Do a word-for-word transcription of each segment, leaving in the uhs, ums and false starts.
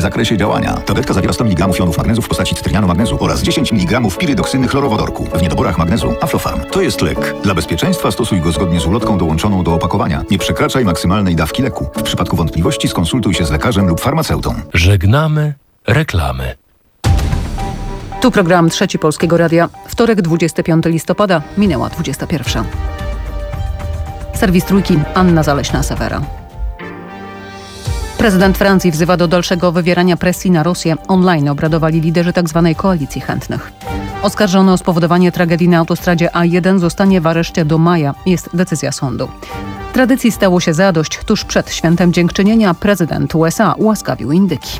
W zakresie działania tabletka zawiera sto miligramów jonów magnezu w postaci cytrynianu magnezu oraz dziesięć miligramów pirydoksyny chlorowodorku. W niedoborach magnezu Aflofarm. To jest lek. Dla bezpieczeństwa stosuj go zgodnie z ulotką dołączoną do opakowania. Nie przekraczaj maksymalnej dawki leku. W przypadku wątpliwości skonsultuj się z lekarzem lub farmaceutą. Żegnamy reklamy. Tu program Trzeci Polskiego Radia. Wtorek, dwudziestego piątego listopada, minęła dwudziesta pierwsza. Serwis Trójki, Anna Zaleśna-Sewera. Prezydent Francji wzywa do dalszego wywierania presji na Rosję. Online obradowali liderzy tzw. koalicji chętnych. Oskarżony o spowodowanie tragedii na autostradzie A jeden zostanie w areszcie do maja. Jest decyzja sądu. Tradycji stało się zadość. Tuż przed świętem dziękczynienia prezydent U S A ułaskawił indyki.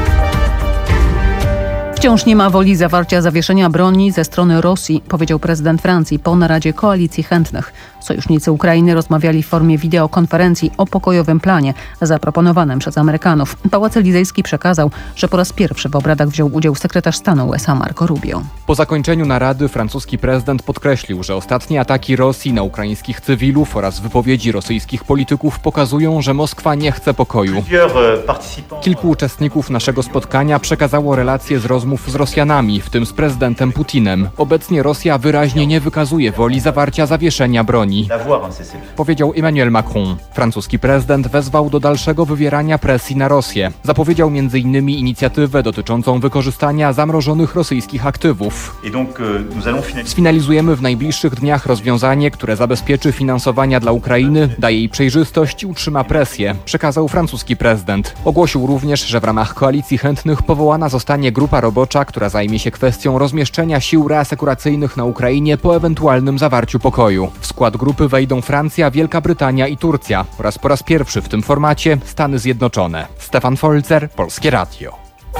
Wciąż nie ma woli zawarcia zawieszenia broni ze strony Rosji, powiedział prezydent Francji po naradzie koalicji chętnych. Sojusznicy Ukrainy rozmawiali w formie wideokonferencji o pokojowym planie zaproponowanym przez Amerykanów. Pałac Elizejski przekazał, że po raz pierwszy w obradach wziął udział sekretarz stanu U S A Marco Rubio. Po zakończeniu narady francuski prezydent podkreślił, że ostatnie ataki Rosji na ukraińskich cywilów oraz wypowiedzi rosyjskich polityków pokazują, że Moskwa nie chce pokoju. Kilku uczestników naszego spotkania przekazało relacje z rozmów z Rosjanami, w tym z prezydentem Putinem. Obecnie Rosja wyraźnie nie wykazuje woli zawarcia zawieszenia broni, powiedział Emmanuel Macron. Francuski prezydent wezwał do dalszego wywierania presji na Rosję. Zapowiedział między innymi inicjatywę dotyczącą wykorzystania zamrożonych rosyjskich aktywów. Sfinalizujemy w najbliższych dniach rozwiązanie, które zabezpieczy finansowania dla Ukrainy, daje jej przejrzystość i utrzyma presję, przekazał francuski prezydent. Ogłosił również, że w ramach koalicji chętnych powołana zostanie grupa robocza, która zajmie się kwestią rozmieszczenia sił reasekuracyjnych na Ukrainie po ewentualnym zawarciu pokoju. W skład grupy wejdą Francja, Wielka Brytania i Turcja oraz po raz pierwszy w tym formacie Stany Zjednoczone. Stefan Folzer, Polskie Radio.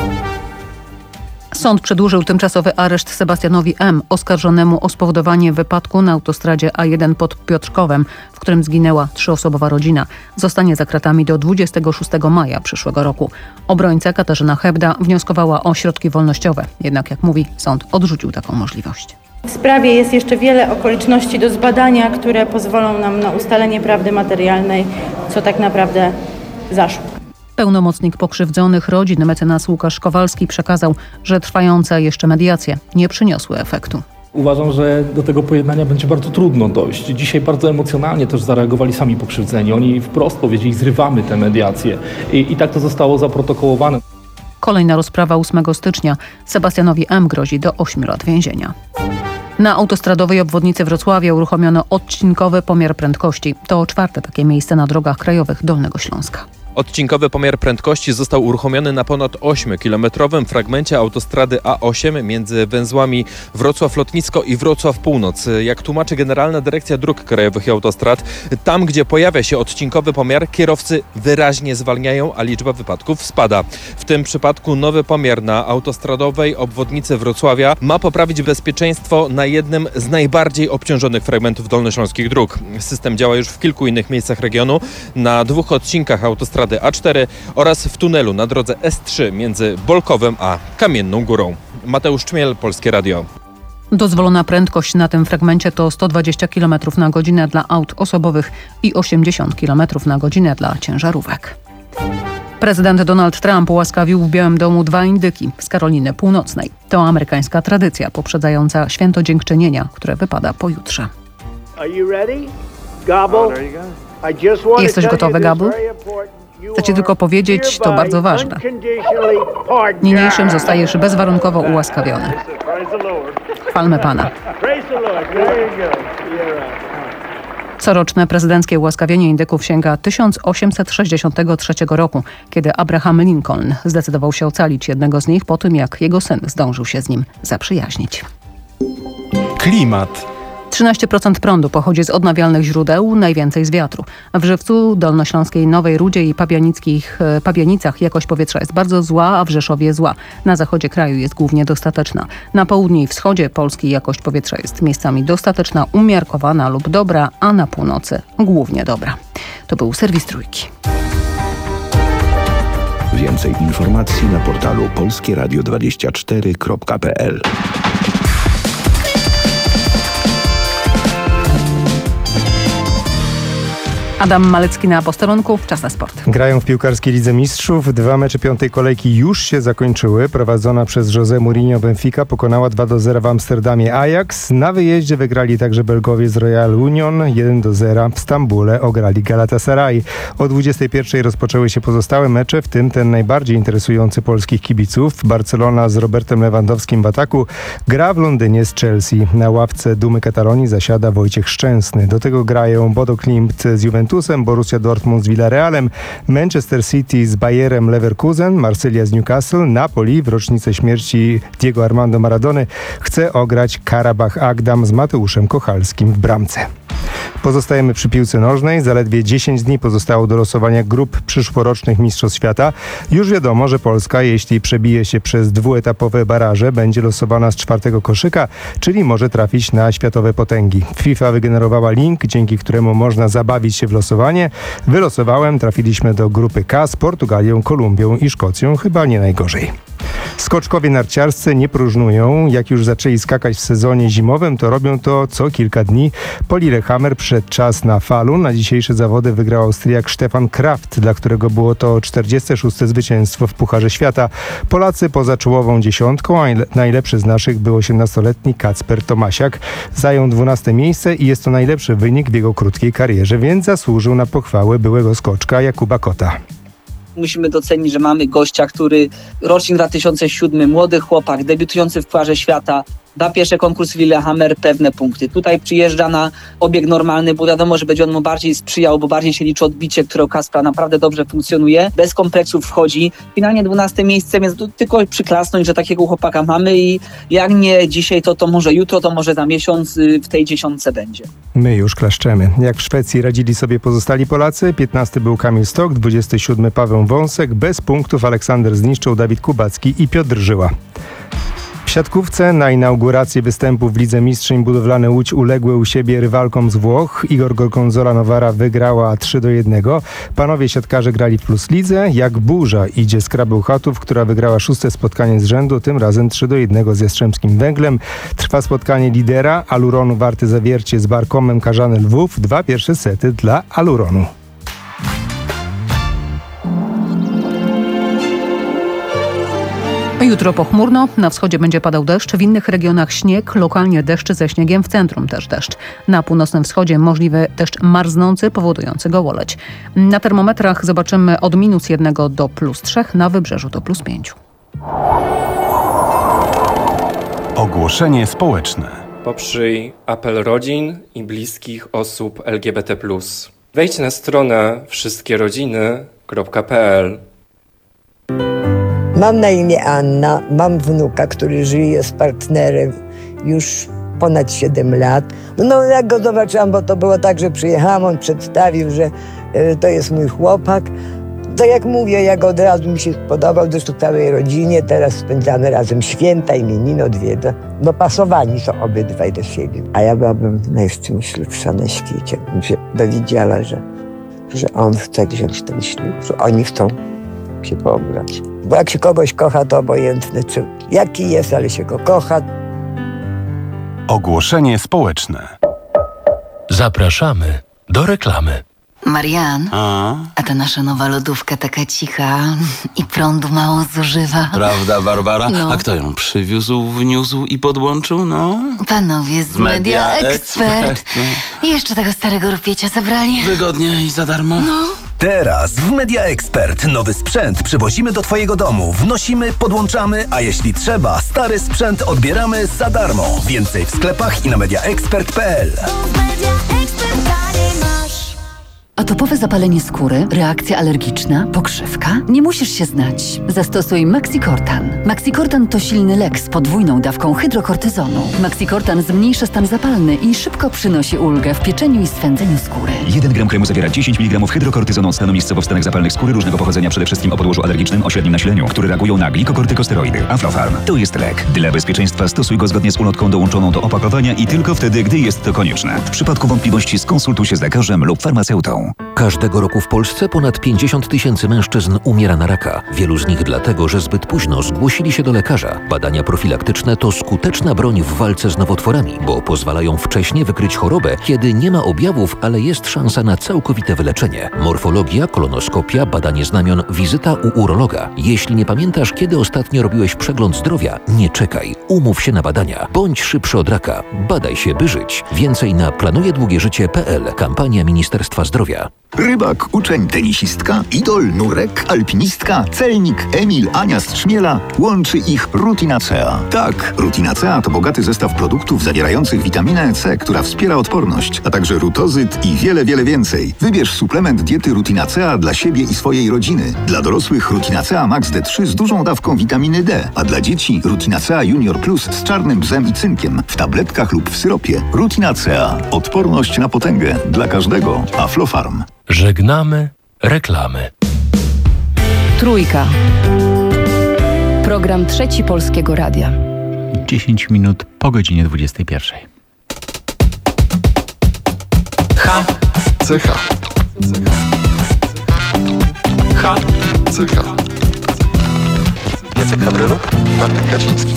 Sąd przedłużył tymczasowy areszt Sebastianowi M., oskarżonemu o spowodowanie wypadku na autostradzie A jeden pod Piotrkowem, w którym zginęła trzyosobowa rodzina. Zostanie za kratami do dwudziestego szóstego maja przyszłego roku. Obrońca Katarzyna Hebda wnioskowała o środki wolnościowe. Jednak, jak mówi, sąd odrzucił taką możliwość. W sprawie jest jeszcze wiele okoliczności do zbadania, które pozwolą nam na ustalenie prawdy materialnej, co tak naprawdę zaszło. Pełnomocnik pokrzywdzonych rodzin mecenas Łukasz Kowalski przekazał, że trwające jeszcze mediacje nie przyniosły efektu. Uważam, że do tego pojednania będzie bardzo trudno dojść. Dzisiaj bardzo emocjonalnie też zareagowali sami pokrzywdzeni. Oni wprost powiedzieli, zrywamy te mediacje. I, i tak to zostało zaprotokołowane. Kolejna rozprawa ósmego stycznia. Sebastianowi M. grozi do ośmiu lat więzienia. Na autostradowej obwodnicy Wrocławia uruchomiono odcinkowy pomiar prędkości. To czwarte takie miejsce na drogach krajowych Dolnego Śląska. Odcinkowy pomiar prędkości został uruchomiony na ponad ośmiokilometrowym fragmencie autostrady A osiem między węzłami Wrocław-Lotnisko i Wrocław-Północ. Jak tłumaczy Generalna Dyrekcja Dróg Krajowych i Autostrad, tam gdzie pojawia się odcinkowy pomiar, kierowcy wyraźnie zwalniają, a liczba wypadków spada. W tym przypadku nowy pomiar na autostradowej obwodnicy Wrocławia ma poprawić bezpieczeństwo na jednym z najbardziej obciążonych fragmentów dolnośląskich dróg. System działa już w kilku innych miejscach regionu, na dwóch odcinkach autostrady A cztery oraz w tunelu na drodze S trzy między Bolkowem a Kamienną Górą. Mateusz Czmiel, Polskie Radio. Dozwolona prędkość na tym fragmencie to sto dwadzieścia kilometrów na godzinę dla aut osobowych i osiemdziesiąt kilometrów na godzinę dla ciężarówek. Prezydent Donald Trump ułaskawił w Białym Domu dwa indyki z Karoliny Północnej. To amerykańska tradycja poprzedzająca święto dziękczynienia, które wypada pojutrze. Jesteś gotowy, Gabble? Chcę tylko powiedzieć, to bardzo ważne. Niniejszym zostajesz bezwarunkowo ułaskawiony. Chwalmy Pana. Coroczne prezydenckie ułaskawienie indyków sięga tysiąc osiemset sześćdziesiątego trzeciego roku, kiedy Abraham Lincoln zdecydował się ocalić jednego z nich po tym, jak jego syn zdążył się z nim zaprzyjaźnić. Klimat. trzynaście procent prądu pochodzi z odnawialnych źródeł, najwięcej z wiatru. W Żywcu, Dolnośląskiej Nowej Rudzie i Pabianickich, Pabianicach jakość powietrza jest bardzo zła, a w Rzeszowie zła. Na zachodzie kraju jest głównie dostateczna. Na południu i wschodzie Polski jakość powietrza jest miejscami dostateczna, umiarkowana lub dobra, a na północy głównie dobra. To był serwis Trójki. Więcej informacji na portalu polskie radio dwadzieścia cztery kropka p l. Adam Malecki na posterunku. Czas na sport. Grają w piłkarskiej Lidze Mistrzów. Dwa mecze piątej kolejki już się zakończyły. Prowadzona przez José Mourinho Benfica pokonała dwa do zera w Amsterdamie Ajax. Na wyjeździe wygrali także Belgowie z Royal Union. jeden do zera w Stambule ograli Galatasaray. O dwudziestej pierwszej rozpoczęły się pozostałe mecze, w tym ten najbardziej interesujący polskich kibiców. Barcelona z Robertem Lewandowskim w ataku gra w Londynie z Chelsea. Na ławce Dumy Katalonii zasiada Wojciech Szczęsny. Do tego grają Bodo Klimt z Juventusem, Borussia Dortmund z Villarrealem, Manchester City z Bayerem Leverkusen, Marsylia z Newcastle, Napoli w rocznicę śmierci Diego Armando Maradony chce ograć Karabach Agdam z Mateuszem Kochalskim w bramce. Pozostajemy przy piłce nożnej. Zaledwie dziesięć dni pozostało do losowania grup przyszłorocznych Mistrzostw Świata. Już wiadomo, że Polska, jeśli przebije się przez dwuetapowe baraże, będzie losowana z czwartego koszyka, czyli może trafić na światowe potęgi. FIFA wygenerowała link, dzięki któremu można zabawić się w losowanie. Wylosowałem, trafiliśmy do grupy K z Portugalią, Kolumbią i Szkocją. Chyba nie najgorzej. Skoczkowie narciarscy nie próżnują. Jak już zaczęli skakać w sezonie zimowym, to robią to co kilka dni. Po Lillehammer przyszedł czas na Falun. Na dzisiejsze zawody wygrał Austriak Stefan Kraft, dla którego było to czterdzieste szóste zwycięstwo w Pucharze Świata. Polacy poza czołową dziesiątką, a najlepszy z naszych był osiemnastoletni Kacper Tomasiak. Zajął dwunaste miejsce i jest to najlepszy wynik w jego krótkiej karierze, więc zasłużył na pochwały byłego skoczka Jakuba Kota. Musimy docenić, że mamy gościa, który rocznik dwa tysiące siódmy, młody chłopak, debiutujący w Pucharze Świata, dwa pierwsze konkursy Lillehammer, pewne punkty. Tutaj przyjeżdża na obieg normalny, bo wiadomo, że będzie on mu bardziej sprzyjał, bo bardziej się liczy odbicie, które u Kaspra naprawdę dobrze funkcjonuje. Bez kompleksów wchodzi. Finalnie dwunaste miejsce, więc tylko przyklasnąć, że takiego chłopaka mamy i jak nie dzisiaj, to, to może jutro, to może za miesiąc w tej dziesiątce będzie. My już klaszczemy. Jak w Szwecji radzili sobie pozostali Polacy? piętnasty był Kamil Stok, dwudziesty siódmy Paweł Wąsek, bez punktów Aleksander Zniszczył, Dawid Kubacki i Piotr Żyła. W siatkówce na inaugurację występu w Lidze Mistrzyń budowlane Łódź uległy u siebie rywalkom z Włoch. Igor Gorgonzola Nowara wygrała trzy do jednego. Panowie siatkarze grali w Plus Lidze. Jak burza idzie Skra Bełchatów, która wygrała szóste spotkanie z rzędu, tym razem trzy do jednego z Jastrzębskim Węglem. Trwa spotkanie lidera Aluronu Warty Zawiercie z Barkomem Karzany Lwów. Dwa pierwsze sety dla Aluronu. Jutro pochmurno, na wschodzie będzie padał deszcz, w innych regionach śnieg, lokalnie deszcz ze śniegiem, w centrum też deszcz. Na północnym wschodzie możliwy deszcz marznący, powodujący gołoleć. Na termometrach zobaczymy od minus jednego do plus trzech, na wybrzeżu do plus pięciu. Ogłoszenie społeczne. Poprzyj apel rodzin i bliskich osób L G B T plus. Wejdź na stronę wszystkierodziny kropka p l. Mam na imię Anna, mam wnuka, który żyje z partnerem już ponad siedem lat. No jak go zobaczyłam, bo to było tak, że przyjechałam, on przedstawił, że y, to jest mój chłopak. To jak mówię, jak od razu mi się spodobał, zresztą całej rodzinie, teraz spędzamy razem święta, imieniny, odwiedza. Dopasowani są obydwaj do siebie. A ja byłabym najszczęśliwsza na świecie, bym się dowiedziała, że, że on chce wziąć ten ślub, że oni chcą się poobrać. Bo jak się kogoś kocha, to obojętne, czy jaki jest, ale się go kocha. Ogłoszenie społeczne. Zapraszamy do reklamy. Marian, A? a ta nasza nowa lodówka taka cicha i prądu mało zużywa. Prawda, Barbara? No. A kto ją przywiózł, wniósł i podłączył? No? Panowie z Media, Media Expert. Expert. No. I jeszcze tego starego rupiecia zabrali. Wygodnie i za darmo. No. Teraz w Media Expert nowy sprzęt przywozimy do Twojego domu, wnosimy, podłączamy, a jeśli trzeba, stary sprzęt odbieramy za darmo. Więcej w sklepach i na media expert kropka p l. Atopowe zapalenie skóry, reakcja alergiczna, pokrzywka? Nie musisz się znać. Zastosuj Maxicortan. Maxicortan to silny lek z podwójną dawką hydrokortyzonu. Maxicortan zmniejsza stan zapalny i szybko przynosi ulgę w pieczeniu i swędzeniu skóry. jeden gram kremu zawiera dziesięć miligramów hydrokortyzonu od stanu miejscowo w stanach zapalnych skóry różnego pochodzenia, przede wszystkim o podłożu alergicznym o średnim nasileniu, które reagują na glikokortykosteroidy. Aflofarm to jest lek. Dla bezpieczeństwa stosuj go zgodnie z ulotką dołączoną do opakowania i tylko wtedy, gdy jest to konieczne. W przypadku wątpliwości skonsultuj się z lekarzem lub farmaceutą. wierzą. Każdego roku w Polsce ponad pięćdziesiąt tysięcy mężczyzn umiera na raka. Wielu z nich dlatego, że zbyt późno zgłosili się do lekarza. Badania profilaktyczne to skuteczna broń w walce z nowotworami, bo pozwalają wcześnie wykryć chorobę, kiedy nie ma objawów, ale jest szansa na całkowite wyleczenie. Morfologia, kolonoskopia, badanie znamion, wizyta u urologa. Jeśli nie pamiętasz, kiedy ostatnio robiłeś przegląd zdrowia, nie czekaj. Umów się na badania. Bądź szybszy od raka. Badaj się, by żyć. Więcej na planujedługieżycie kropka p l. Kampania Ministerstwa Zdrowia. Rybak, uczeń, tenisistka, idol, nurek, alpinistka, celnik, Emil, Ania z Trzmiela. Łączy ich Rutinacea. Tak, Rutinacea to bogaty zestaw produktów zawierających witaminę C, która wspiera odporność, a także rutozyt i wiele, wiele więcej. Wybierz suplement diety Rutinacea dla siebie i swojej rodziny. Dla dorosłych Rutinacea Max D trzy z dużą dawką witaminy D, a dla dzieci Rutinacea Junior Plus z czarnym bzem i cynkiem w tabletkach lub w syropie. Rutinacea. Odporność na potęgę dla każdego. Aflofarm. Żegnamy reklamy. Trójka. Program Trzeci Polskiego Radia. dziesięć minut po godzinie dwudziestej pierwszej. H. Cecha. H. Cecha. Jacek Hawryluk, Martin Kaczyński.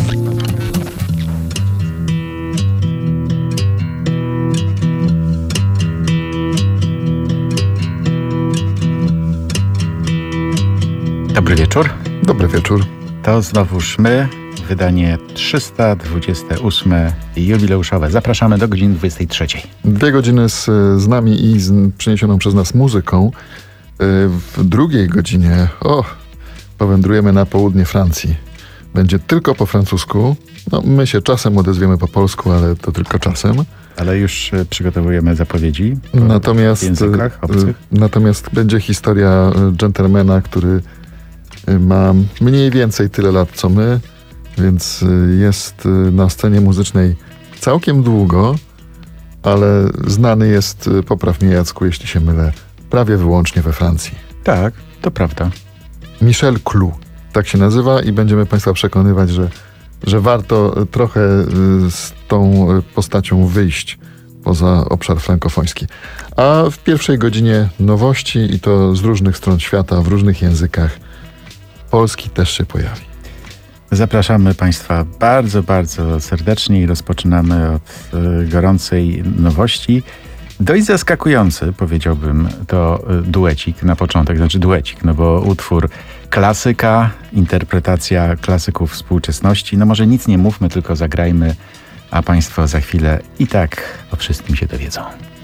Dobry wieczór. Dobry wieczór. To znowuż my, wydanie trzysta dwudzieste ósme jubileuszowe. Zapraszamy do godziny dwudziestej trzeciej. Dwie godziny z, z nami i z przyniesioną przez nas muzyką. W drugiej godzinie o, powędrujemy na południe Francji. Będzie tylko po francusku. No, my się czasem odezwiemy po polsku, ale to tylko czasem. Ale już przygotowujemy zapowiedzi natomiast, w językach obcych. Natomiast będzie historia dżentelmena, który ma mniej więcej tyle lat co my, więc jest na scenie muzycznej całkiem długo, ale znany jest, popraw mnie Jacku, jeśli się mylę, prawie wyłącznie we Francji. Tak, to prawda. Michel Clou, tak się nazywa i będziemy Państwa przekonywać, że, że warto trochę z tą postacią wyjść poza obszar frankofoński. A w pierwszej godzinie nowości i to z różnych stron świata, w różnych językach. Polski też się pojawi. Zapraszamy Państwa bardzo, bardzo serdecznie i rozpoczynamy od y, gorącej nowości. Dość zaskakujący, powiedziałbym, to duecik na początek, znaczy duecik, no bo utwór klasyka, interpretacja klasyków współczesności. No może nic nie mówmy, tylko zagrajmy, a Państwo za chwilę i tak o wszystkim się dowiedzą.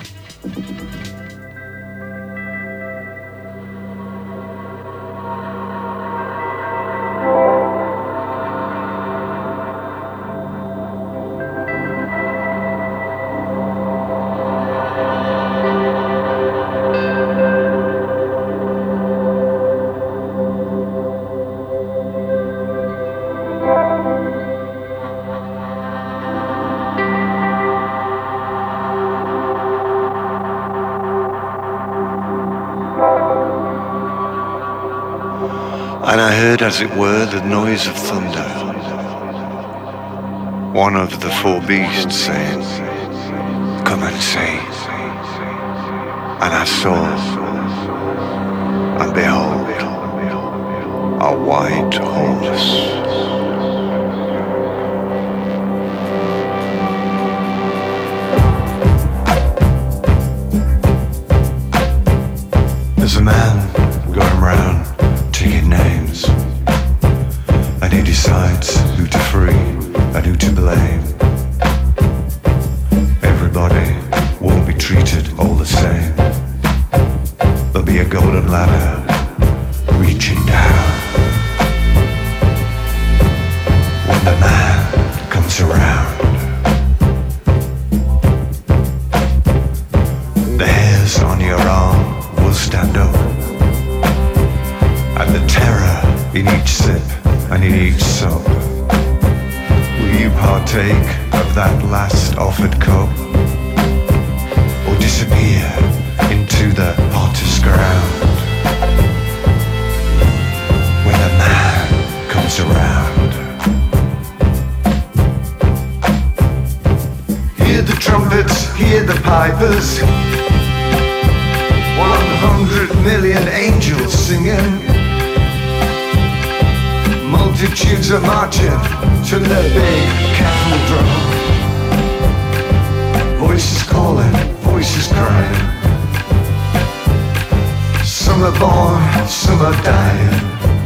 And I heard, as it were, the noise of thunder. One of the four beasts saying, "Come and see." And I saw, and behold, a white horse. There's a man going round taking names, and he decides who to free and who to blame. Everybody won't be treated all the same. There'll be a golden ladder reaching down. When the man comes around, the hairs on your arm will stand up, and the terror in each sip and in each sup. Will you partake of that last offered cup, or disappear into the hottest ground when the man comes around? Hear the trumpets, hear the pipers. Well, million angels singing. Multitudes are marching to the big cattle drum. Voices calling, voices crying. Some are born, some are dying.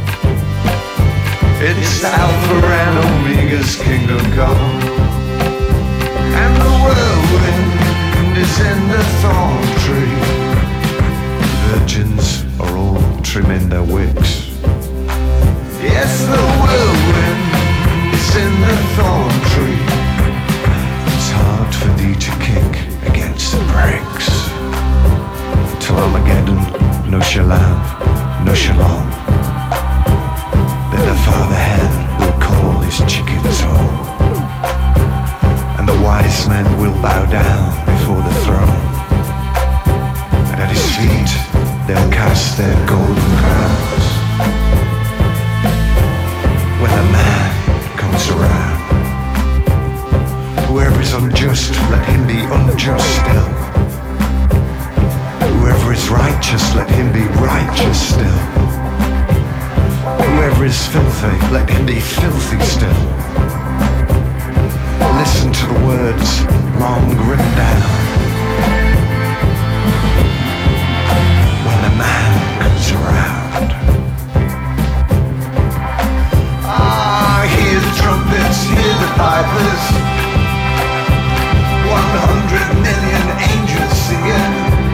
It's Alpha and Omega's kingdom come. And the whirlwind is in the thorn tree. Virgins are all trimming their wicks. Yes, the whirlwind is in the thorn tree. It's hard for thee to kick against the pricks. Till Armageddon, no shalom, no shalom. Then the father hen will call his chickens home. And the wise men will bow down before the throne. And at his feet they'll cast their golden crowns. When the man comes around, whoever is unjust, let him be unjust still. Whoever is righteous, let him be righteous still. Whoever is filthy, let him be filthy still. Listen to the words long written down. When the man comes around. Ah, hear the trumpets, hear the pipers. One hundred million angels singing.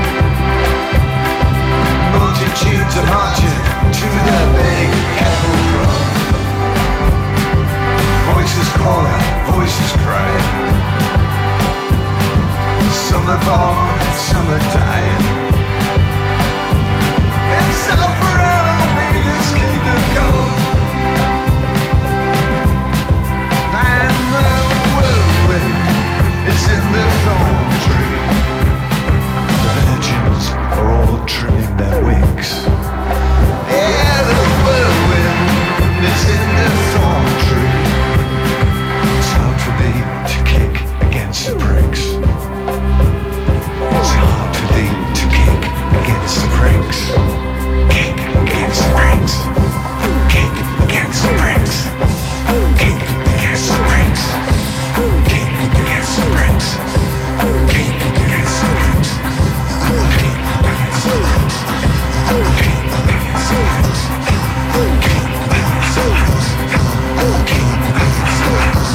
Multitudes are marching to the big cattle drum. Voices calling, voices crying. Some are born, some are dying. It's Alpha and Omega's kingdom come. And the whirlwind is in the thorn tree. The virgins are all trimming their wigs. Yeah, the whirlwind is in the thorn tree. It's hard for thee to kick against the pricks. It's hard for thee to kick against the pricks. Kick against the pricks. Kick against the pricks. Kick against the pricks. Kick against the pricks. Kick against the pricks. Kick against the pricks. Kick against the pricks. Kick against the pricks. Kick against the pricks.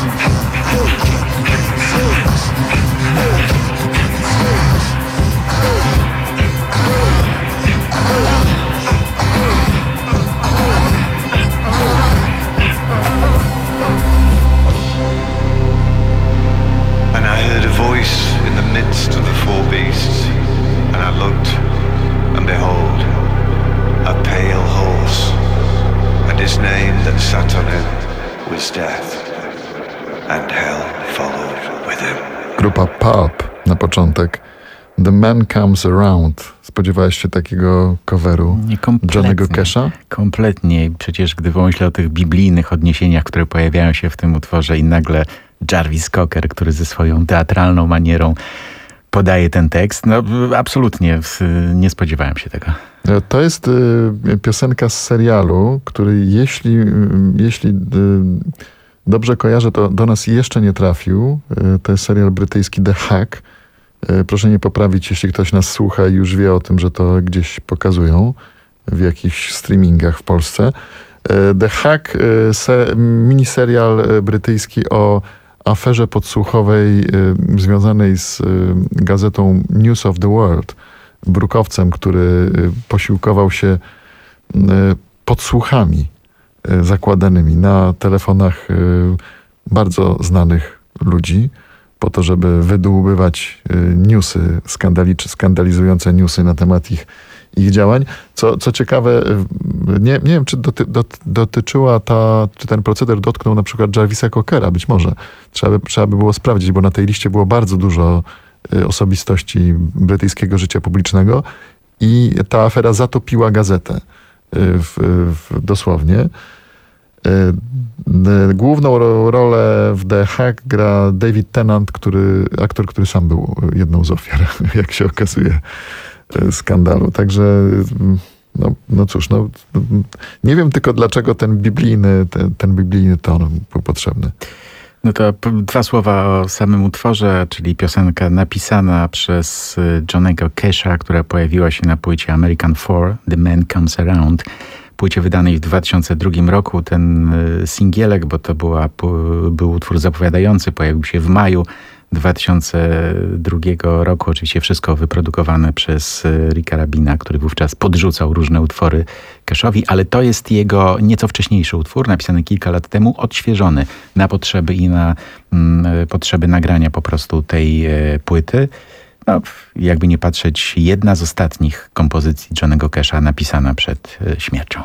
And I heard a voice in the midst of the four beasts, and I looked, and behold, a pale horse, and his name that sat on him was Death, and hell followed with him. Grupa Pulp na początek. The Man Comes Around. Spodziewałeś się takiego coveru Johnny'ego Casha? Kompletnie. Przecież gdy pomyślę o tych biblijnych odniesieniach, które pojawiają się w tym utworze i nagle Jarvis Cocker, który ze swoją teatralną manierą podaje ten tekst, no absolutnie nie spodziewałem się tego. To jest y, piosenka z serialu, który jeśli, y, jeśli y, dobrze kojarzę, to do nas jeszcze nie trafił. Y, to jest serial brytyjski The Hack. Y, proszę nie poprawić, jeśli ktoś nas słucha i już wie o tym, że to gdzieś pokazują w jakichś streamingach w Polsce. Y, The Hack, y, se, miniserial brytyjski o aferze podsłuchowej y, związanej z y, gazetą News of the World, brukowcem, który y, posiłkował się y, podsłuchami y, zakładanymi na telefonach y, bardzo znanych ludzi, po to, żeby wydłubywać y, newsy, skandali, czy skandalizujące newsy na temat ich, ich działań. Co, co ciekawe, nie, nie wiem, czy doty, dot, dotyczyła ta, czy ten proceder dotknął na przykład Jarvisa Cockera, być może. Trzeba by, trzeba by było sprawdzić, bo na tej liście było bardzo dużo y, osobistości brytyjskiego życia publicznego i ta afera zatopiła gazetę y, w, w, dosłownie. Y, główną ro, rolę w The Hack gra David Tennant, który, aktor, który sam był jedną z ofiar, jak się okazuje. skandalu. Także no, no cóż, no, nie wiem tylko dlaczego ten biblijny, ten, ten biblijny ton był potrzebny. No to dwa słowa o samym utworze, czyli piosenka napisana przez Johnnego Casha, która pojawiła się na płycie American Four, The Man Comes Around, płycie wydanej w dwa tysiące drugim roku. Ten singielek, bo to była, był utwór zapowiadający, pojawił się w maju dwa tysiące drugiego roku. Oczywiście wszystko wyprodukowane przez Ricka Rabina, który wówczas podrzucał różne utwory Cashowi, ale to jest jego nieco wcześniejszy utwór, napisany kilka lat temu, odświeżony na potrzeby i na mm, potrzeby nagrania po prostu tej e, płyty. No, jakby nie patrzeć, jedna z ostatnich kompozycji Johnnego Casha napisana przed e, śmiercią.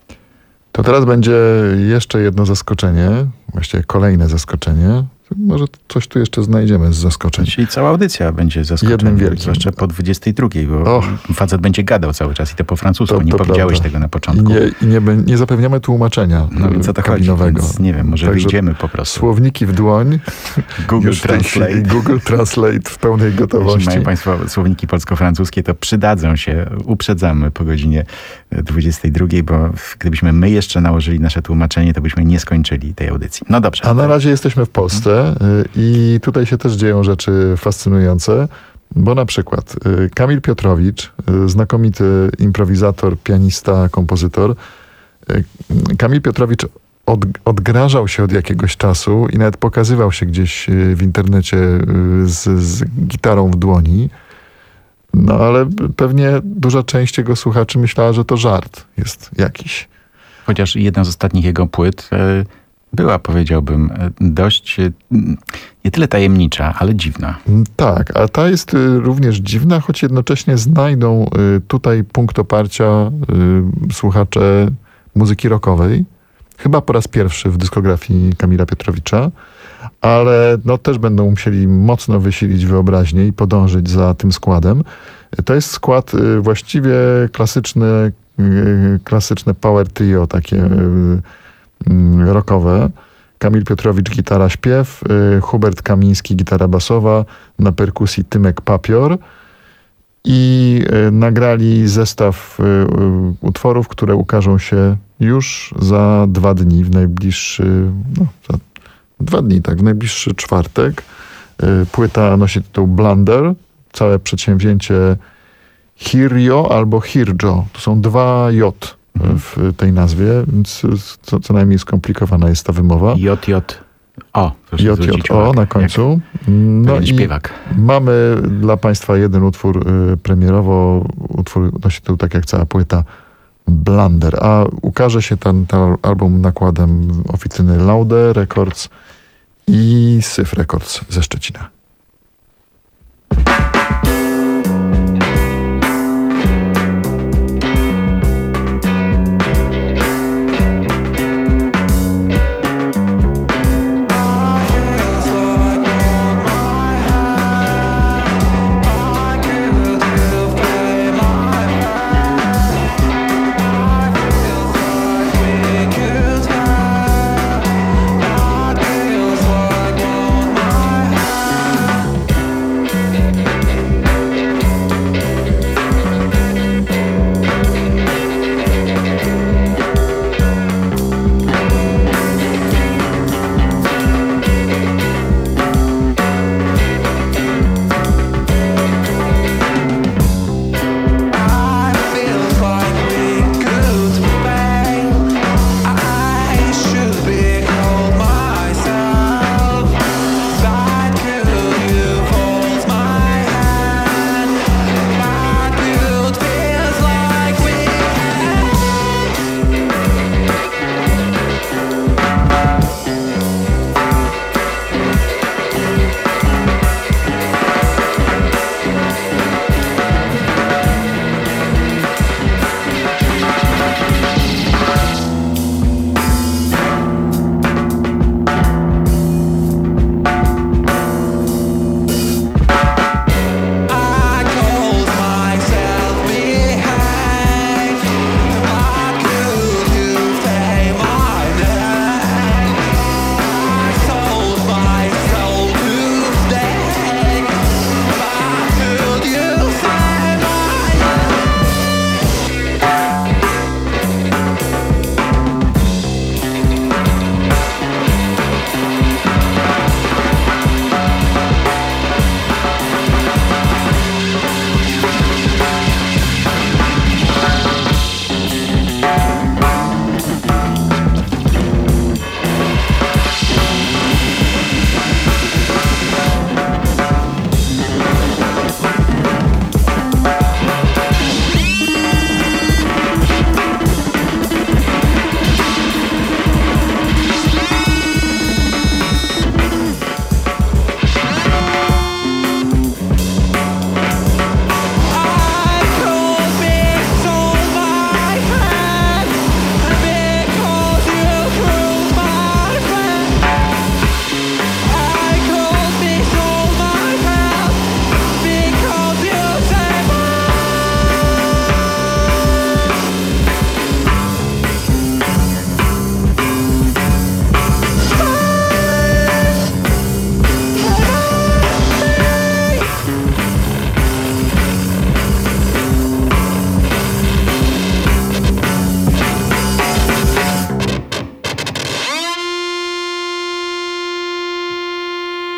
To teraz będzie jeszcze jedno zaskoczenie, właściwie kolejne zaskoczenie. Może coś tu jeszcze znajdziemy z zaskoczeń. Czyli cała audycja będzie zaskoczeniem. Jednym wielkim. Zwłaszcza po dwudziestej drugiej, bo Och. facet będzie gadał cały czas i to po francusku. To- nie to powiedziałeś prawda. tego na początku. I nie, i nie, bę- nie zapewniamy tłumaczenia No więc o to chodzi, kabinowego. więc nie wiem, może Także wyjdziemy po prostu. Słowniki w dłoń. Google Już w tej chwili Translate. Google Translate w pełnej Jeśli gotowości. mają Państwo słowniki polsko-francuskie, to przydadzą się, uprzedzamy po godzinie dwudziestej drugiej, bo gdybyśmy my jeszcze nałożyli nasze tłumaczenie, to byśmy nie skończyli tej audycji. No dobrze. A na razie jesteśmy w Polsce y, i tutaj się też dzieją rzeczy fascynujące, bo na przykład y, Kamil Piotrowicz, y, znakomity improwizator, pianista, kompozytor. y, Kamil Piotrowicz od, odgrażał się od jakiegoś czasu i nawet pokazywał się gdzieś y, w internecie y, z, z gitarą w dłoni. No ale pewnie duża część jego słuchaczy myślała, że to żart jest jakiś. Chociaż jedna z ostatnich jego płyt e, była, powiedziałbym, e, dość e, nie tyle tajemnicza, ale dziwna. Tak, a ta jest y, również dziwna, choć jednocześnie znajdą y, tutaj punkt oparcia y, słuchacze muzyki rockowej. Chyba po raz pierwszy w dyskografii Kamila Piotrowicza, ale no, też będą musieli mocno wysilić wyobraźnię i podążyć za tym składem. To jest skład y, właściwie klasyczny, y, klasyczne power trio, takie y, y, rockowe. Kamil Piotrowicz, gitara, śpiew, y, Hubert Kamiński, gitara basowa, na perkusji Tymek Papior i y, nagrali zestaw y, y, utworów, które ukażą się już za dwa dni, w najbliższy, no, za dwa dni, tak, w najbliższy czwartek. Y, płyta nosi tytuł Blunder, całe przedsięwzięcie Hirjo albo Hirjo, to są dwa J w tej nazwie, więc co, co najmniej skomplikowana jest ta wymowa. J J O. proszę J zwrócić J O uwagę, na końcu. No pewien i śpiewak. mamy dla Państwa jeden utwór y, premierowo. Utwór nosi tytuł, tak jak cała płyta, Blunder. A ukaże się ten, ten album nakładem oficyny Laude Records i Syf Records ze Szczecina. Feels like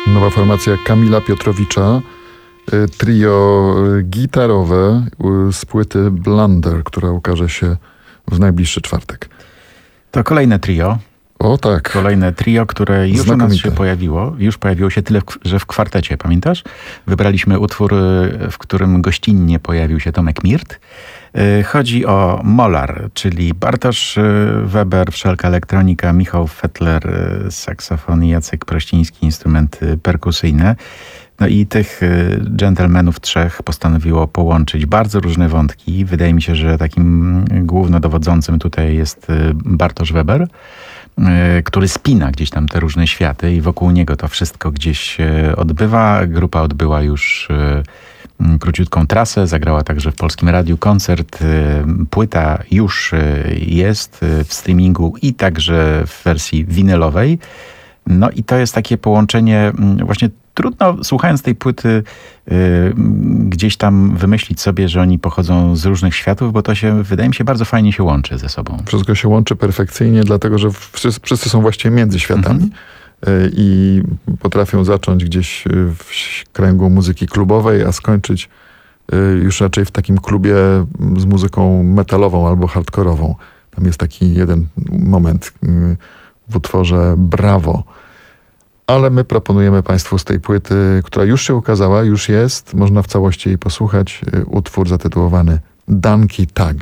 nowa formacja Kamila Piotrowicza, y, trio gitarowe y, z płyty Blunder, która ukaże się w najbliższy czwartek. To kolejne trio. O tak. Kolejne trio, które już u nas Znakomite. się pojawiło. Już pojawiło się tyle, że w kwartecie, pamiętasz? Wybraliśmy utwór, w którym gościnnie pojawił się Tomek Mirt. Chodzi o Molar, czyli Bartosz Weber, wszelka elektronika, Michał Fettler, saksofon i Jacek Prościński, instrumenty perkusyjne. No i tych dżentelmenów trzech postanowiło połączyć bardzo różne wątki. Wydaje mi się, że takim głównodowodzącym tutaj jest Bartosz Weber, który spina gdzieś tam te różne światy i wokół niego to wszystko gdzieś się odbywa. Grupa odbyła już króciutką trasę, zagrała także w Polskim Radiu koncert. Płyta już jest w streamingu i także w wersji winylowej. No i to jest takie połączenie, właśnie trudno słuchając tej płyty yy, gdzieś tam wymyślić sobie, że oni pochodzą z różnych światów, bo to się, wydaje mi się, bardzo fajnie się łączy ze sobą. Wszystko się łączy perfekcyjnie, dlatego że wszyscy, wszyscy są właściwie między światami. Mhm. I potrafią zacząć gdzieś w kręgu muzyki klubowej, a skończyć już raczej w takim klubie z muzyką metalową albo hardkorową. Tam jest taki jeden moment w utworze Brawo. Ale my proponujemy Państwu z tej płyty, która już się ukazała, już jest, można w całości jej posłuchać, utwór zatytułowany Danki Tag.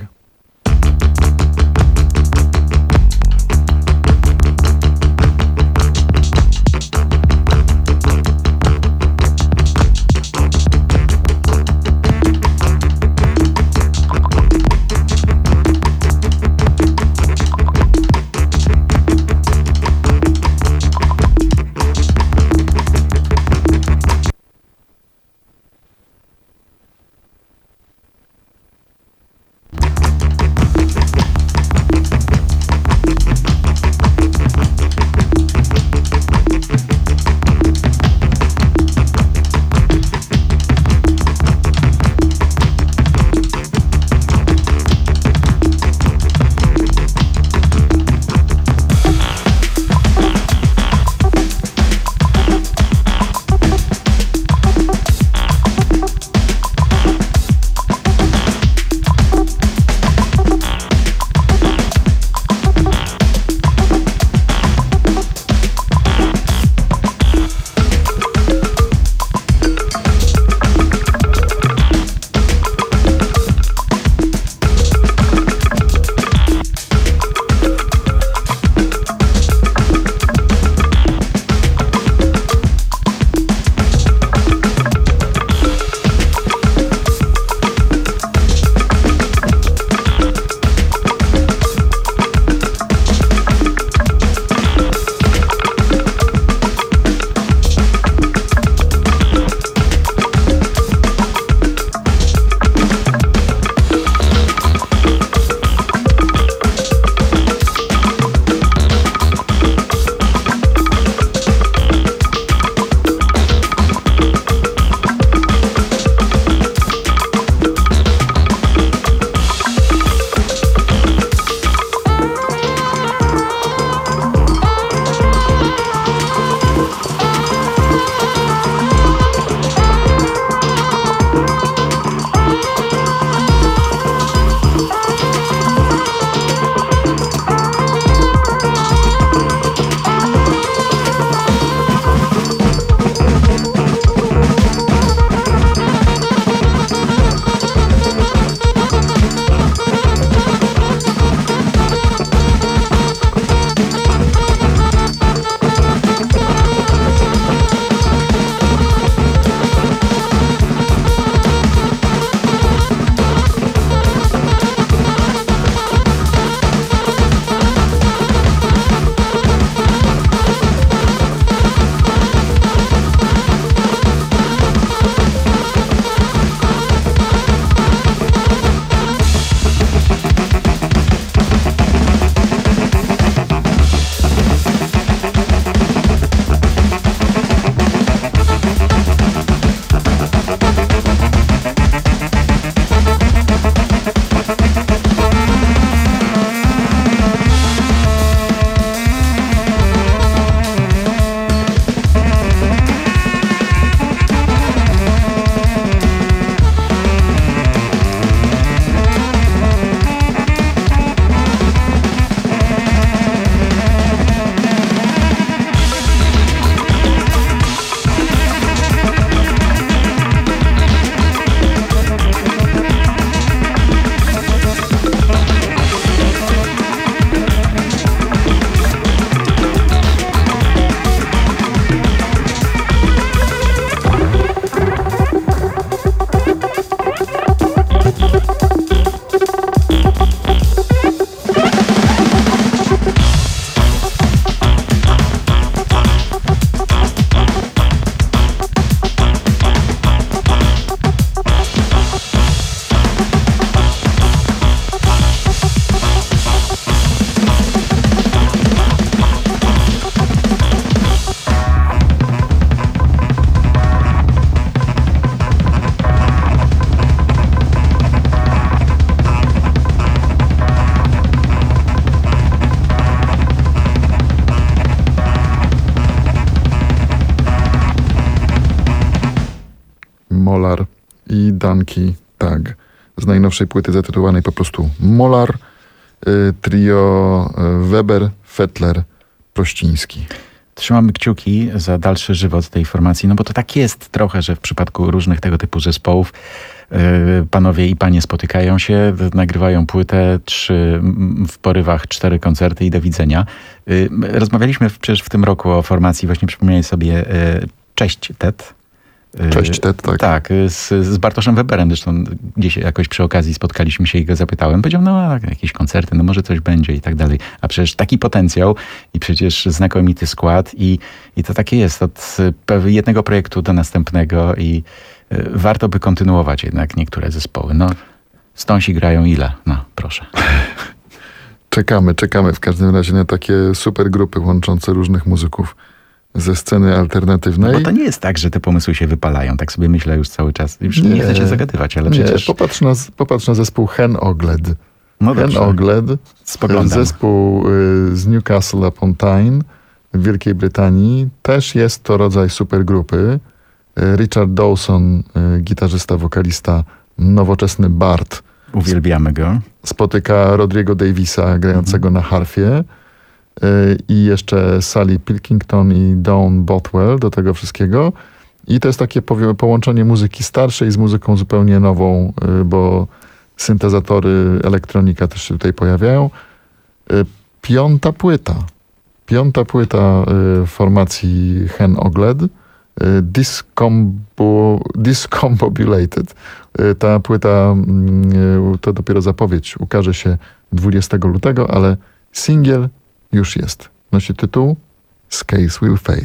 Molar i Danki Tag z najnowszej płyty zatytułowanej po prostu Molar. Y, trio y, Weber, Fettler, Prościński. Trzymamy kciuki za dalszy żywot tej formacji, no bo to tak jest trochę, że w przypadku różnych tego typu zespołów yy, panowie i panie spotykają się, nagrywają płytę, trzy, w porywach cztery koncerty i do widzenia. Yy, rozmawialiśmy w, przecież w tym roku o formacji, właśnie przypomniałem sobie yy, Cześć Ted. Cześć Ted, tak. Tak, z, z Bartoszem Weberem, zresztą gdzieś jakoś przy okazji spotkaliśmy się i go zapytałem. Powiedział, no jakieś koncerty, no może coś będzie i tak dalej. A przecież taki potencjał i przecież znakomity skład i, i to takie jest od jednego projektu do następnego i y, warto by kontynuować jednak niektóre zespoły. No, Stonsi grają ile? No, proszę. Czekamy, czekamy w każdym razie na takie super grupy łączące różnych muzyków ze sceny alternatywnej. Bo to nie jest tak, że te pomysły się wypalają. Tak sobie myślę już cały czas. Już nie, nie chcę się zagadywać, ale nie, przecież... Popatrz na, popatrz na zespół Hen Ogled. No Hen Ogled, spoglądam. Zespół z Newcastle upon Tyne w Wielkiej Brytanii. Też jest to rodzaj supergrupy. Richard Dawson, gitarzysta, wokalista, nowoczesny bard. Uwielbiamy go. Spotyka Rodrigo Davisa grającego mhm. na harfie. I jeszcze Sally Pilkington i Dawn Bothwell do tego wszystkiego. I to jest takie połączenie muzyki starszej z muzyką zupełnie nową, bo syntezatory, elektronika też się tutaj pojawiają. Piąta płyta. Piąta płyta formacji Hen Ogled. Discombo, Discombobulated. Ta płyta to dopiero zapowiedź. Ukaże się dwudziestego lutego, ale singiel już jest. Nosi tytuł Scales Will Fail.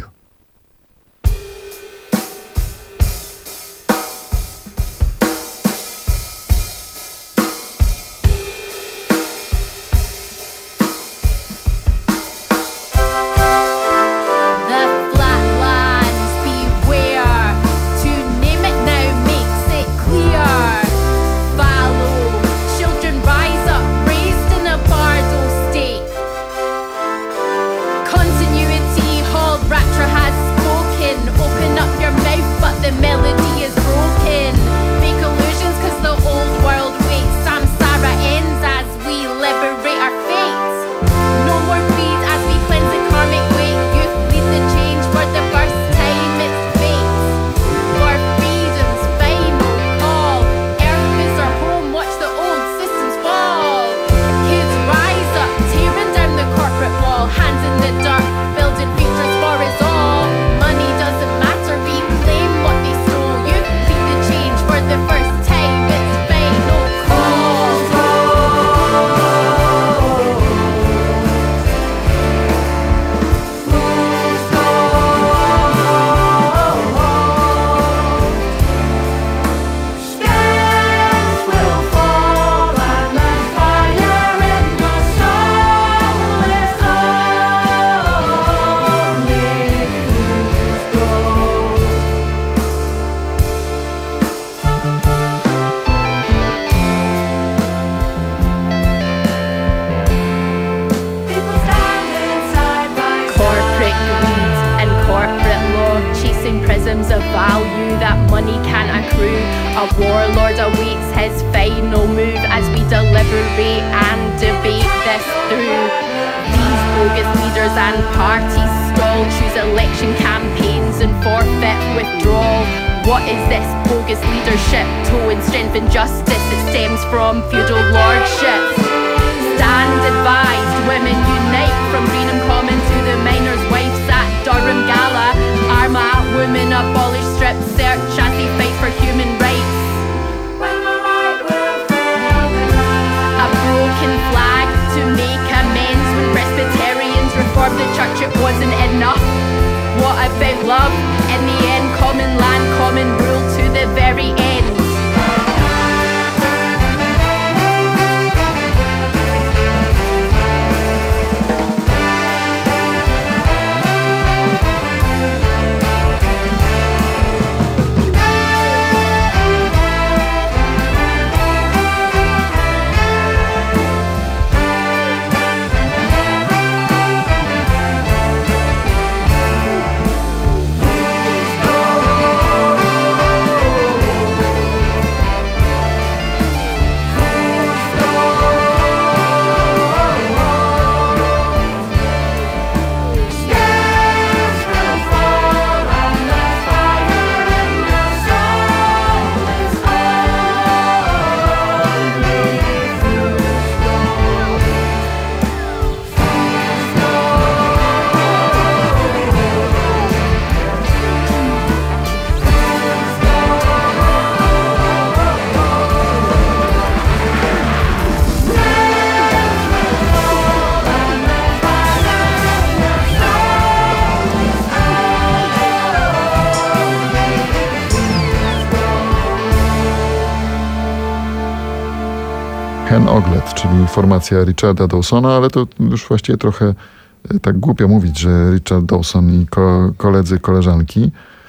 Hen Oglet, czyli formacja Richarda Dawsona, ale to już właściwie trochę tak głupio mówić, że Richard Dawson i ko- koledzy, koleżanki,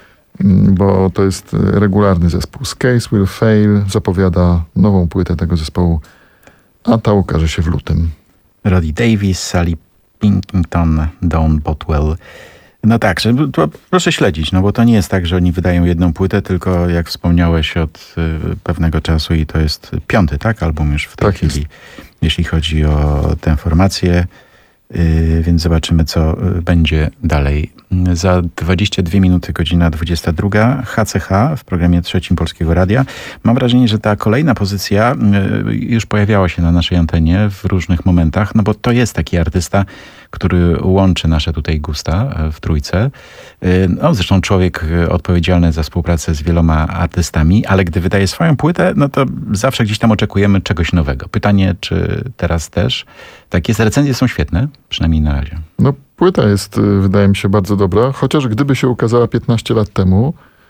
bo to jest regularny zespół. Scales Will Fail zapowiada nową płytę tego zespołu, a ta ukaże się w lutym. Roddy Davis, Sally Pinkington, Dawn Botwell. No tak, że to proszę śledzić, no bo to nie jest tak, że oni wydają jedną płytę, tylko jak wspomniałeś od y, pewnego czasu i to jest piąty, tak? Album już w tej tak chwili, jest. Jeśli chodzi o tę formację. Yy, więc zobaczymy, co będzie dalej. Za dwadzieścia dwie minuty, godzina dwudziesta druga, H C H w programie trzecim Polskiego Radia. Mam wrażenie, że ta kolejna pozycja yy, już pojawiała się na naszej antenie w różnych momentach, no bo to jest taki artysta, który łączy nasze tutaj gusta w trójce. Yy, no, zresztą człowiek odpowiedzialny za współpracę z wieloma artystami, ale gdy wydaje swoją płytę, no to zawsze gdzieś tam oczekujemy czegoś nowego. Pytanie, czy teraz też tak jest? Recenzje są świetne, przynajmniej na razie. No płyta jest, wydaje mi się, bardzo dobra, chociaż gdyby się ukazała piętnaście lat temu,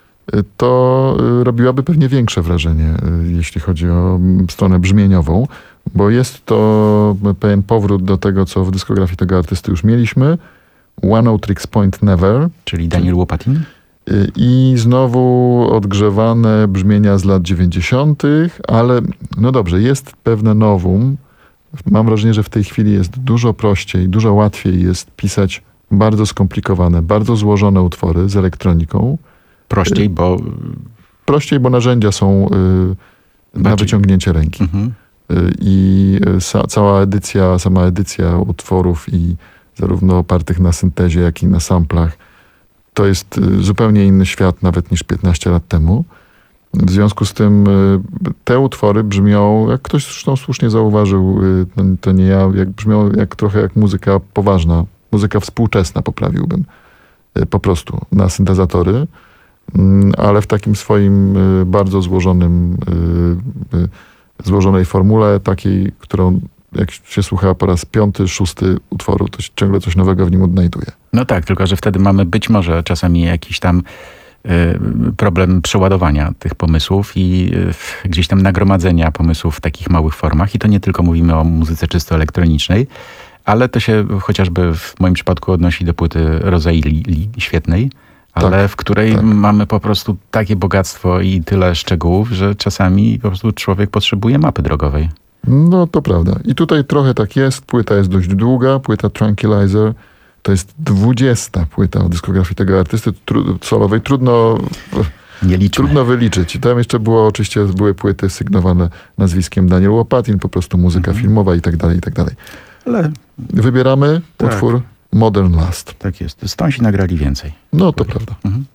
to robiłaby pewnie większe wrażenie, jeśli chodzi o stronę brzmieniową, bo jest to pewien powrót do tego, co w dyskografii tego artysty już mieliśmy. One O Tricks Point Never. Czyli Daniel Łopatin. I znowu odgrzewane brzmienia z lat dziewięćdziesiątych, ale no dobrze, jest pewne nowum. Mam wrażenie, że w tej chwili jest dużo prościej, dużo łatwiej jest pisać bardzo skomplikowane, bardzo złożone utwory z elektroniką. Prościej, bo... Prościej, bo narzędzia są y, na wyciągnięcie ręki. Mhm. Y, I sa, cała edycja, sama edycja utworów i zarówno opartych na syntezie, jak i na samplach, to jest y, zupełnie inny świat nawet niż piętnaście lat temu. W związku z tym y, te utwory brzmią, jak ktoś zresztą słusznie zauważył, y, to, to nie ja, jak brzmią jak, trochę jak muzyka poważna, muzyka współczesna, poprawiłbym, y, po prostu na syntezatory, y, ale w takim swoim y, bardzo złożonym, y, y, złożonej formule, takiej, którą jak się słucha po raz piąty, szósty utworu, to się ciągle coś nowego w nim odnajduje. No tak, tylko że wtedy mamy być może czasami jakiś tam problem przeładowania tych pomysłów i gdzieś tam nagromadzenia pomysłów w takich małych formach. I to nie tylko mówimy o muzyce czysto elektronicznej, ale to się chociażby w moim przypadku odnosi do płyty Rosaili świetnej, ale tak, w której tak. mamy po prostu takie bogactwo i tyle szczegółów, że czasami po prostu człowiek potrzebuje mapy drogowej. No to prawda. I tutaj trochę tak jest. Płyta jest dość długa. Płyta Tranquilizer to jest dwudziesta płyta o dyskografii tego artysty tru, solowej. Trudno, trudno wyliczyć. I tam jeszcze było, oczywiście były płyty sygnowane nazwiskiem Daniel Łopatin, po prostu muzyka mhm. filmowa i tak dalej, i tak dalej. Ale... Wybieramy tak. utwór Modern Lust. Tak jest. Stąsi nagrali więcej. No to prawda. Mhm.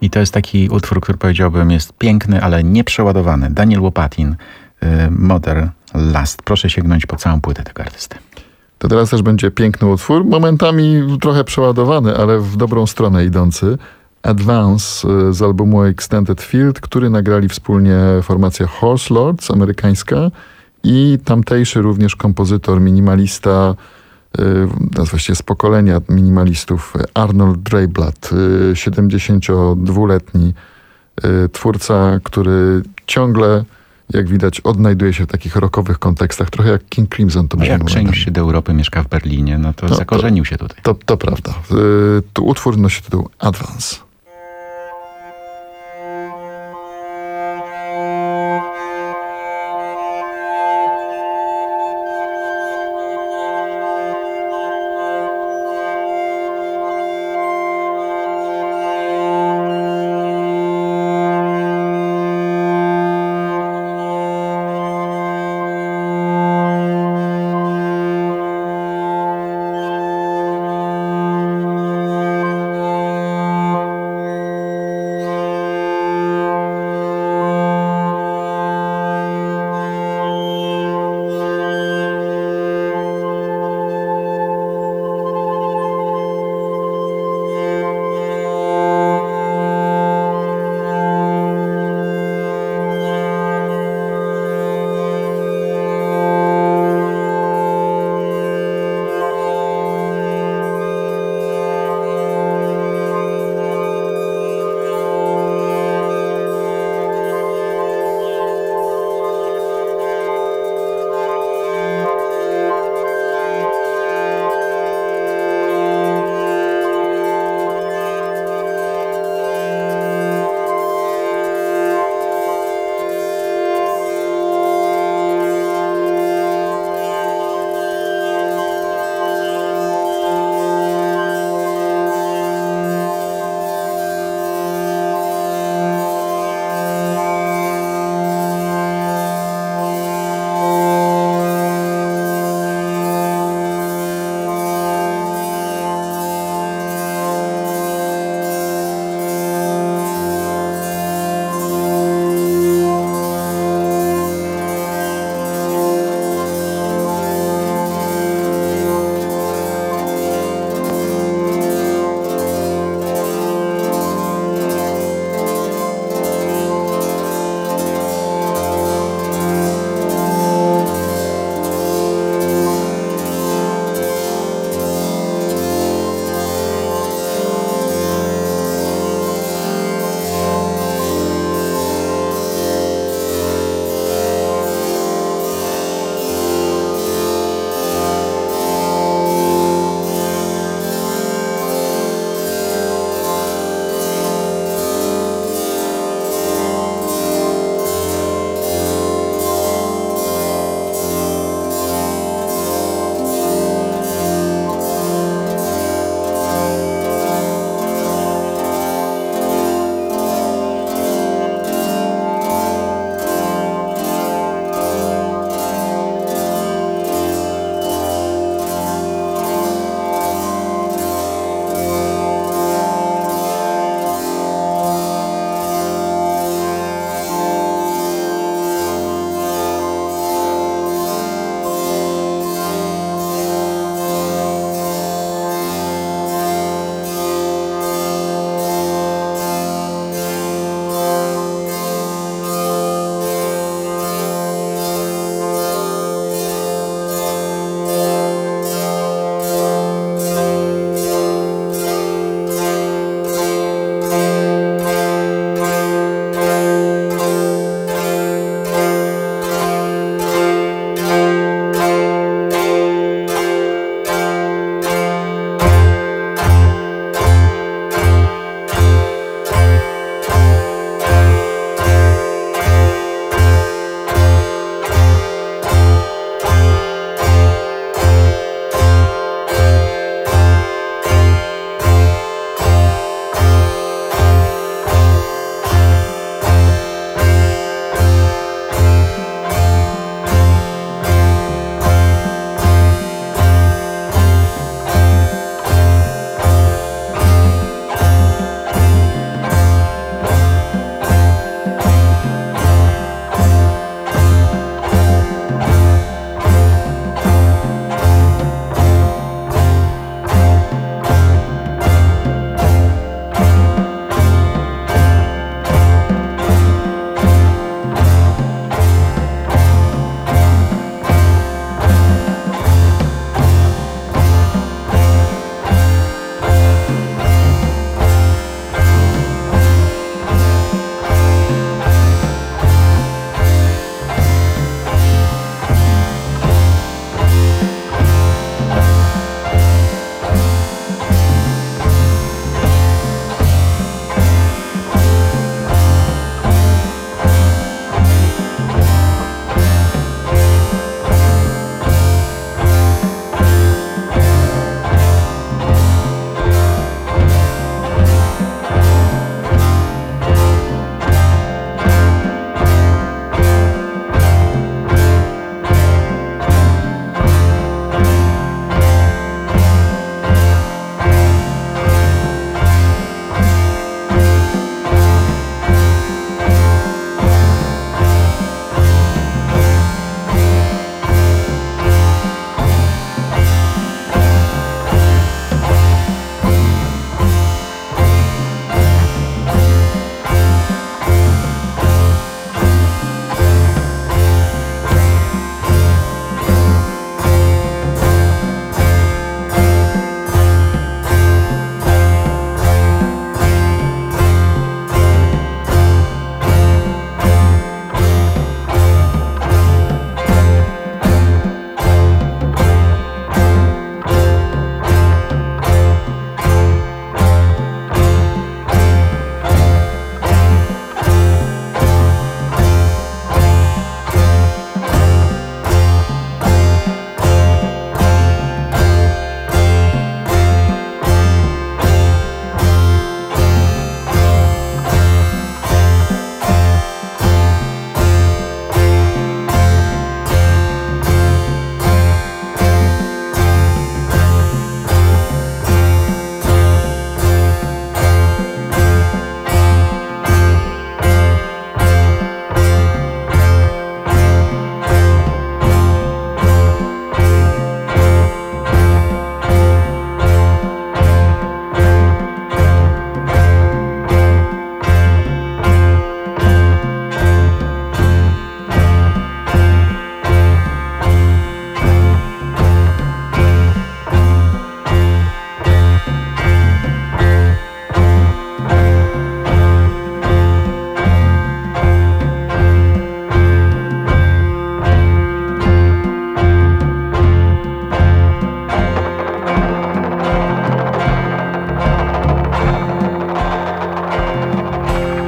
I to jest taki utwór, który powiedziałbym jest piękny, ale nieprzeładowany. Daniel Łopatin, y, Mother Last. Proszę sięgnąć po całą płytę tego artysty. To teraz też będzie piękny utwór, momentami trochę przeładowany, ale w dobrą stronę idący. Advance y, z albumu Extended Field, który nagrali wspólnie formacja Horse Lords amerykańska i tamtejszy również kompozytor, minimalista, y, właściwie z pokolenia minimalistów, Arnold Dreyblatt, y, siedemdziesięciodwuletni y, twórca, który ciągle, jak widać, odnajduje się w takich rockowych kontekstach, trochę jak King Crimson. To A jak przeniósł się do Europy, mieszka w Berlinie, no to, to zakorzenił się tutaj. To, to prawda. Y, to utwór nosi tytuł Advance.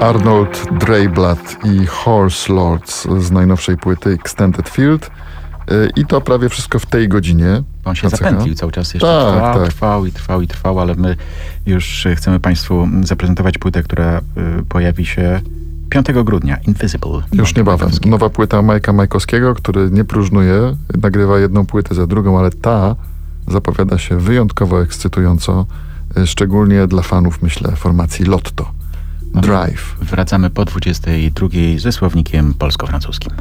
Arnold Dreyblatt i Horse Lords z najnowszej płyty Extended Field. I to prawie wszystko w tej godzinie. On się zapętlił cały czas jeszcze. Tak, trwał, tak. trwał i trwał i trwał, ale my już chcemy Państwu zaprezentować płytę, która y, pojawi się piątego grudnia. Invisible. Już niebawem. Nowa płyta Majka Majkowskiego, który nie próżnuje. Nagrywa jedną płytę za drugą, ale ta zapowiada się wyjątkowo ekscytująco. Szczególnie dla fanów, myślę, formacji Lotto. Drive. Wracamy po dwudziestej drugiej ze słownikiem polsko-francuskim.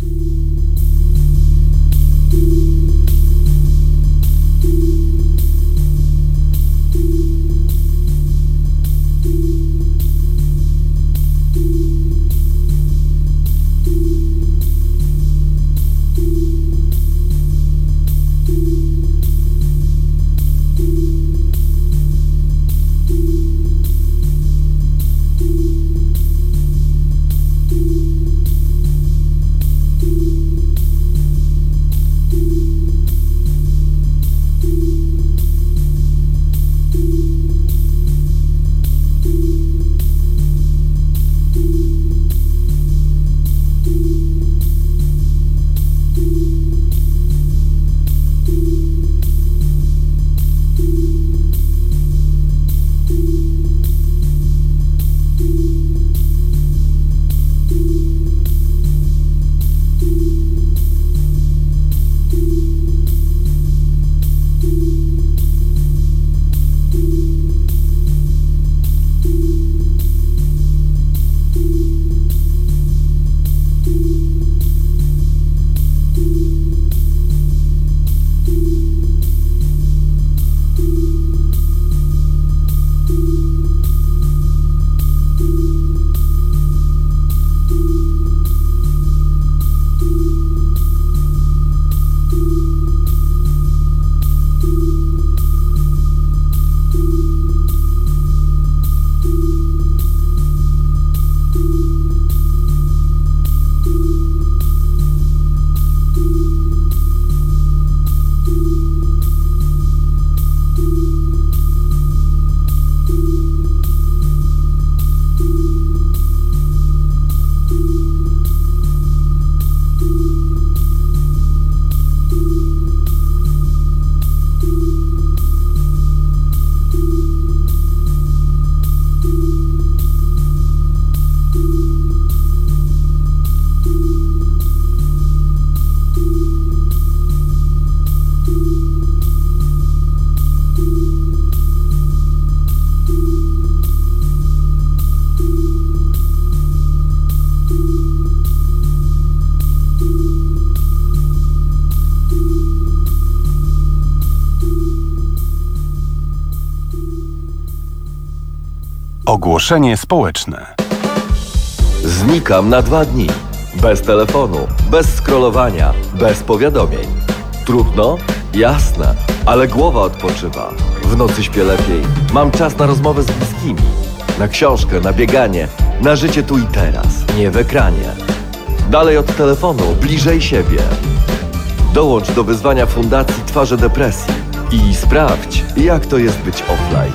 Ogłoszenie społeczne. Znikam na dwa dni. Bez telefonu, bez scrollowania, bez powiadomień. Trudno? Jasne, ale głowa odpoczywa. W nocy śpię lepiej. Mam czas na rozmowę z bliskimi. Na książkę, na bieganie, na życie tu i teraz, nie w ekranie. Dalej od telefonu, bliżej siebie. Dołącz do wyzwania Fundacji Twarze Depresji i sprawdź, jak to jest być offline.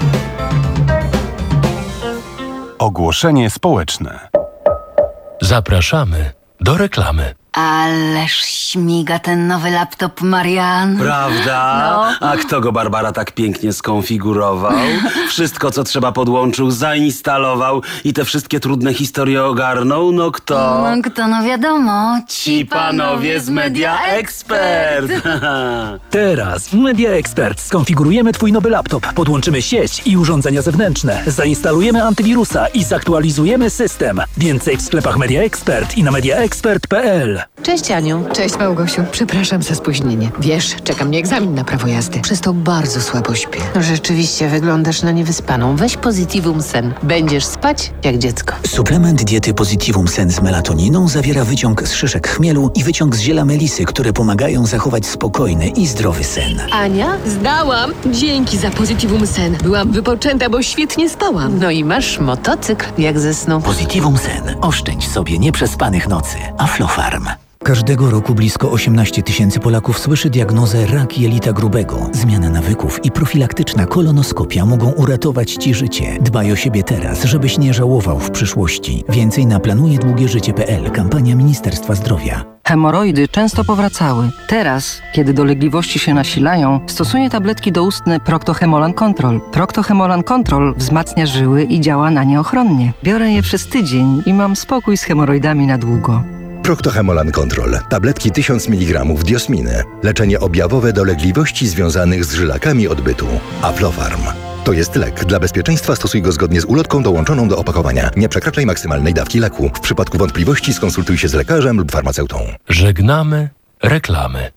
Ogłoszenie społeczne. Zapraszamy do reklamy. Ależ śmiga ten nowy laptop, Marian. Prawda? No. A kto go, Barbara, tak pięknie skonfigurował? Wszystko, co trzeba, podłączył, zainstalował i te wszystkie trudne historie ogarnął? No kto? No kto, no wiadomo. Ci panowie z Media Expert. Teraz w Media Expert skonfigurujemy twój nowy laptop, podłączymy sieć i urządzenia zewnętrzne, zainstalujemy antywirusa i zaktualizujemy system. Więcej w sklepach Media Expert i na media expert kropka p l. Cześć Aniu. Cześć Małgosiu. Przepraszam za spóźnienie. Wiesz, czeka mnie egzamin na prawo jazdy. Przez to bardzo słabo śpię. Rzeczywiście wyglądasz na niewyspaną. Weź Positivum Sen. Będziesz spać jak dziecko. Suplement diety Positivum Sen z melatoniną zawiera wyciąg z szyszek chmielu i wyciąg z ziela melisy, które pomagają zachować spokojny i zdrowy sen. Ania, zdałam. Dzięki za Positivum Sen. Byłam wypoczęta, bo świetnie spałam. No i masz motocykl jak ze snu. Positivum Sen. Oszczędź sobie nieprzespanych nocy. Aflofarm. Każdego roku blisko osiemnaście tysięcy Polaków słyszy diagnozę rak jelita grubego. Zmiana nawyków i profilaktyczna kolonoskopia mogą uratować Ci życie. Dbaj o siebie teraz, żebyś nie żałował w przyszłości. Więcej na planuje długie życie kropka p l. Kampania Ministerstwa Zdrowia. Hemoroidy często powracały. Teraz, kiedy dolegliwości się nasilają, stosuję tabletki doustne Procto-Hemolan Control. Procto-Hemolan Control wzmacnia żyły i działa na nie ochronnie. Biorę je przez tydzień i mam spokój z hemoroidami na długo. Procto-Hemolan Control. Tabletki tysiąc miligramów diosminy. Leczenie objawowe dolegliwości związanych z żylakami odbytu. Aflofarm. To jest lek. Dla bezpieczeństwa stosuj go zgodnie z ulotką dołączoną do opakowania. Nie przekraczaj maksymalnej dawki leku. W przypadku wątpliwości skonsultuj się z lekarzem lub farmaceutą. Żegnamy reklamy.